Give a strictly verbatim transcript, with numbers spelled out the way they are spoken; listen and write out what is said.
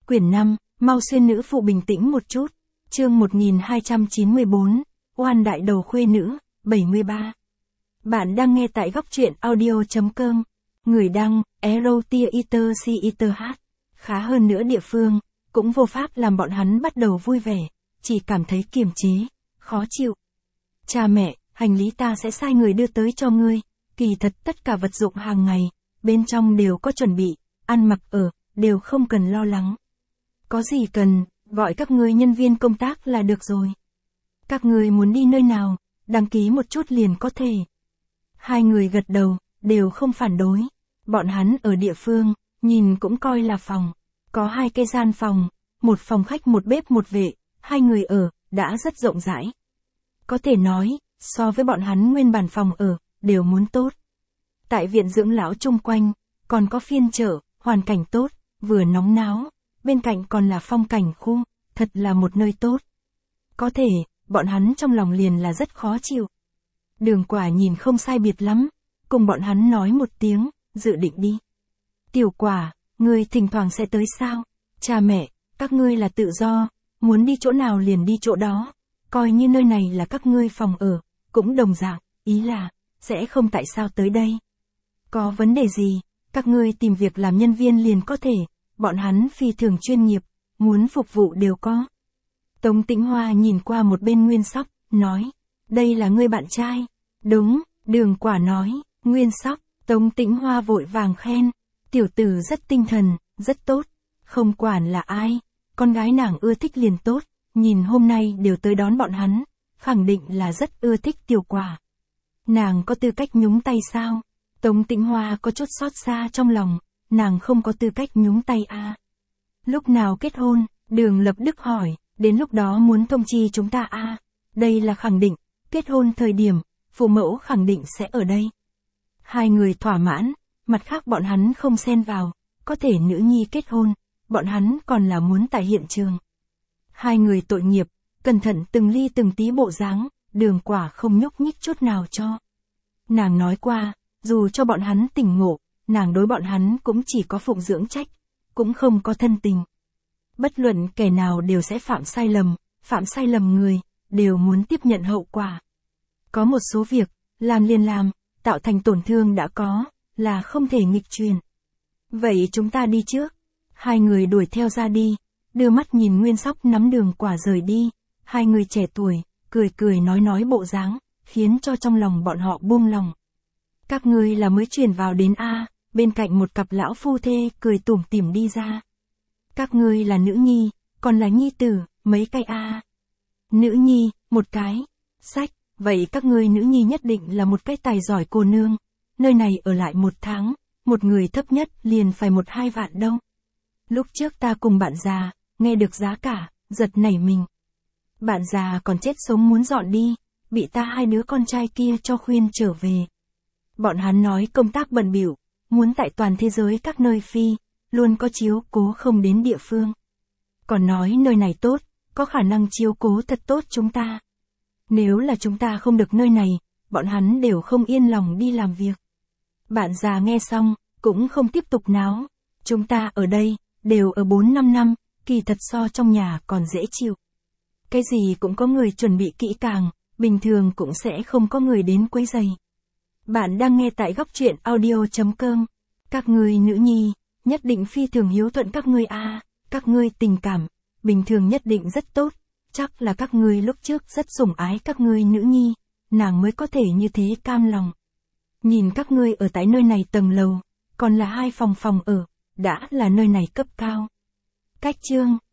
Quyển năm, mau xuyên nữ phụ bình tĩnh một chút. Chương một nghìn hai trăm chín mươi tư, oan đại đầu khuê nữ, bảy mươi ba. Bạn đang nghe tại góc truyện audio chấm com. Người đăng, Erotia Eater C Eater H. Khá hơn nữa địa phương, cũng vô pháp làm bọn hắn bắt đầu vui vẻ, chỉ cảm thấy kiềm chế, khó chịu. Cha mẹ, hành lý ta sẽ sai người đưa tới cho ngươi, kỳ thật tất cả vật dụng hàng ngày, bên trong đều có chuẩn bị, ăn mặc ở, đều không cần lo lắng. Có gì cần, gọi các ngươi nhân viên công tác là được rồi. Các ngươi muốn đi nơi nào, đăng ký một chút liền có thể. Hai người gật đầu, đều không phản đối. Bọn hắn ở địa phương, nhìn cũng coi là phòng. Có hai cái gian phòng, một phòng khách một bếp một vệ, hai người ở, đã rất rộng rãi. Có thể nói, so với bọn hắn nguyên bản phòng ở, đều muốn tốt. Tại viện dưỡng lão chung quanh, còn có phiên chợ, hoàn cảnh tốt, vừa nóng náo, bên cạnh còn là phong cảnh khu, thật là một nơi tốt. Có thể, bọn hắn trong lòng liền là rất khó chịu. Đường Quả nhìn không sai biệt lắm, cùng bọn hắn nói một tiếng, dự định đi. Tiểu Quả, ngươi thỉnh thoảng sẽ tới sao? Cha mẹ, các ngươi là tự do, muốn đi chỗ nào liền đi chỗ đó, coi như nơi này là các ngươi phòng ở, cũng đồng dạng, ý là, sẽ không tại sao tới đây. Có vấn đề gì, các ngươi tìm việc làm nhân viên liền có thể, bọn hắn phi thường chuyên nghiệp, muốn phục vụ đều có. Tống Tĩnh Hoa nhìn qua một bên Nguyên Sóc, nói, đây là ngươi bạn trai. Đúng, Đường Quả nói, Nguyên Sóc. Tống Tĩnh Hoa vội vàng khen, tiểu tử rất tinh thần, rất tốt, không quản là ai, con gái nàng ưa thích liền tốt, nhìn hôm nay đều tới đón bọn hắn, khẳng định là rất ưa thích Tiểu Quả. Nàng có tư cách nhúng tay sao? Tống Tĩnh Hoa có chút xót xa trong lòng, nàng không có tư cách nhúng tay à. Lúc nào kết hôn? Đường Lập Đức hỏi, đến lúc đó muốn thông chi chúng ta à. Đây là khẳng định, kết hôn thời điểm, phụ mẫu khẳng định sẽ ở đây. Hai người thỏa mãn, mặt khác bọn hắn không xen vào, có thể nữ nhi kết hôn, bọn hắn còn là muốn tại hiện trường. Hai người tội nghiệp, cẩn thận từng ly từng tí bộ dáng, Đường Quả không nhúc nhích chút nào cho. Nàng nói qua, dù cho bọn hắn tỉnh ngộ, nàng đối bọn hắn cũng chỉ có phụng dưỡng trách, cũng không có thân tình. Bất luận kẻ nào đều sẽ phạm sai lầm, phạm sai lầm người, đều muốn tiếp nhận hậu quả. Có một số việc, làm liền làm, tạo thành tổn thương đã có, là không thể nghịch truyền. Vậy chúng ta đi trước. Hai người đuổi theo ra đi, đưa mắt nhìn Nguyên Sóc nắm Đường Quả rời đi. Hai người trẻ tuổi, cười cười nói nói bộ dáng, khiến cho trong lòng bọn họ buông lòng. Các ngươi là mới chuyển vào đến A, bên cạnh một cặp lão phu thê cười tủm tỉm đi ra. Các ngươi là nữ nhi, còn là nhi tử, mấy cái A. Nữ nhi, một cái. Sách, vậy các ngươi nữ nhi nhất định là một cái tài giỏi cô nương. Nơi này ở lại một tháng, một người thấp nhất liền phải một hai vạn đâu. Lúc trước ta cùng bạn già, nghe được giá cả, giật nảy mình. Bạn già còn chết sống muốn dọn đi, bị ta hai đứa con trai kia cho khuyên trở về. Bọn hắn nói công tác bận bịu, muốn tại toàn thế giới các nơi phi, luôn có chiếu cố không đến địa phương. Còn nói nơi này tốt, có khả năng chiếu cố thật tốt chúng ta. Nếu là chúng ta không được nơi này, bọn hắn đều không yên lòng đi làm việc. Bạn già nghe xong, cũng không tiếp tục náo. Chúng ta ở đây, đều ở bốn năm năm, kỳ thật so trong nhà còn dễ chịu. Cái gì cũng có người chuẩn bị kỹ càng, bình thường cũng sẽ không có người đến quấy rầy. Bạn đang nghe tại góc truyện audio chấm com. Các ngươi nữ nhi, nhất định phi thường hiếu thuận các ngươi a, các ngươi tình cảm, bình thường nhất định rất tốt, chắc là các ngươi lúc trước rất sủng ái các ngươi nữ nhi, nàng mới có thể như thế cam lòng. Nhìn các ngươi ở tại nơi này tầng lầu, còn là hai phòng phòng ở, đã là nơi này cấp cao. Cách chương